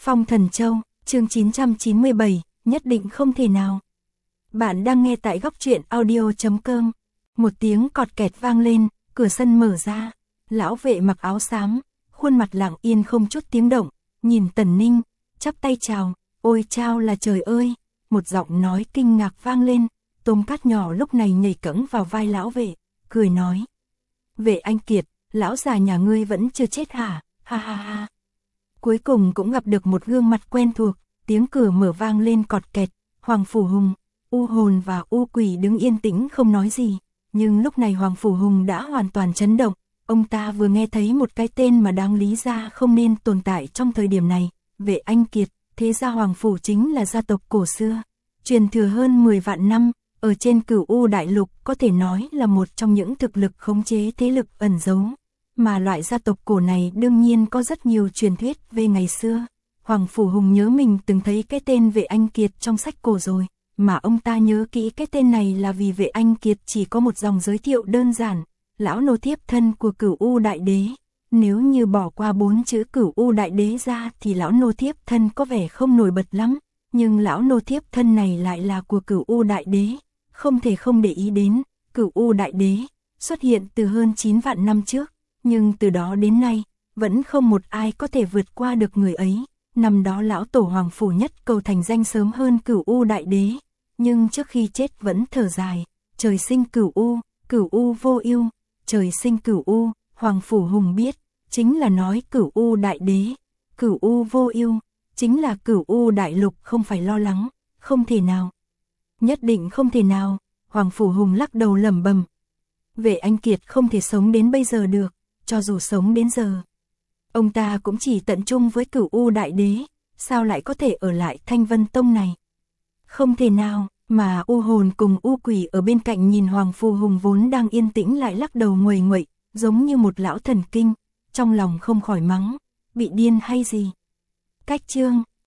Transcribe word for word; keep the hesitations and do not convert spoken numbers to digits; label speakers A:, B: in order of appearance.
A: Phong Thần Châu, chương chín trăm chín mươi bảy, nhất định không thể nào. Bạn đang nghe tại góc truyện audio chấm com. Một tiếng cọt kẹt vang lên, cửa sân mở ra. Lão vệ mặc áo xám, khuôn mặt lặng yên không chút tiếng động, nhìn Tần Ninh, chắp tay chào, ôi chao là trời ơi. Một giọng nói kinh ngạc vang lên, Tôm Cát nhỏ lúc này nhảy cẫng vào vai lão vệ, cười nói. Vệ anh Kiệt, lão già nhà ngươi vẫn chưa chết hả, ha ha ha. Cuối cùng cũng gặp được một gương mặt quen thuộc, tiếng cửa mở vang lên cọt kẹt, Hoàng Phủ Hùng, U Hồn và U Quỷ đứng yên tĩnh không nói gì, nhưng lúc này Hoàng Phủ Hùng đã hoàn toàn chấn động, ông ta vừa nghe thấy một cái tên mà đáng lý ra không nên tồn tại trong thời điểm này, Vệ anh Kiệt, thế ra Hoàng Phủ chính là gia tộc cổ xưa, truyền thừa hơn mười vạn năm, ở trên Cửu U Đại Lục có thể nói là một trong những thực lực khống chế thế lực ẩn giấu. Mà loại gia tộc cổ này đương nhiên có rất nhiều truyền thuyết về ngày xưa. Hoàng Phủ Hùng nhớ mình từng thấy cái tên Vệ anh Kiệt trong sách cổ rồi, mà ông ta nhớ kỹ cái tên này là vì Vệ anh Kiệt chỉ có một dòng giới thiệu đơn giản, lão nô thiếp thân của Cửu U Đại Đế. Nếu như bỏ qua bốn chữ Cửu U Đại Đế ra thì lão nô thiếp thân có vẻ không nổi bật lắm, nhưng lão nô thiếp thân này lại là của Cửu U Đại Đế, không thể không để ý đến. Cửu U Đại Đế xuất hiện từ hơn chín vạn năm trước, nhưng từ đó đến nay, vẫn không một ai có thể vượt qua được người ấy. Năm đó lão tổ Hoàng Phủ Nhất Cầu thành danh sớm hơn Cửu U Đại Đế, nhưng trước khi chết vẫn thở dài, trời sinh Cửu U, Cửu U vô ưu, trời sinh Cửu U, Hoàng Phủ Hùng biết, chính là nói Cửu U Đại Đế, Cửu U vô ưu, chính là Cửu U Đại Lục không phải lo lắng, không thể nào. Nhất định không thể nào, Hoàng Phủ Hùng lắc đầu lẩm bẩm. Vệ anh Kiệt không thể sống đến bây giờ được, cho dù sống đến giờ. Ông ta cũng chỉ tận trung với Cửu U Đại Đế, sao lại có thể ở lại Thanh Vân Tông này? Không thể nào, mà U Hồn cùng U Quỷ ở bên cạnh nhìn Hoàng Phủ Hùng vốn đang yên tĩnh lại lắc đầu nguầy nguậy, giống như một lão thần kinh, trong lòng không khỏi mắng, bị điên hay gì? Cách chương,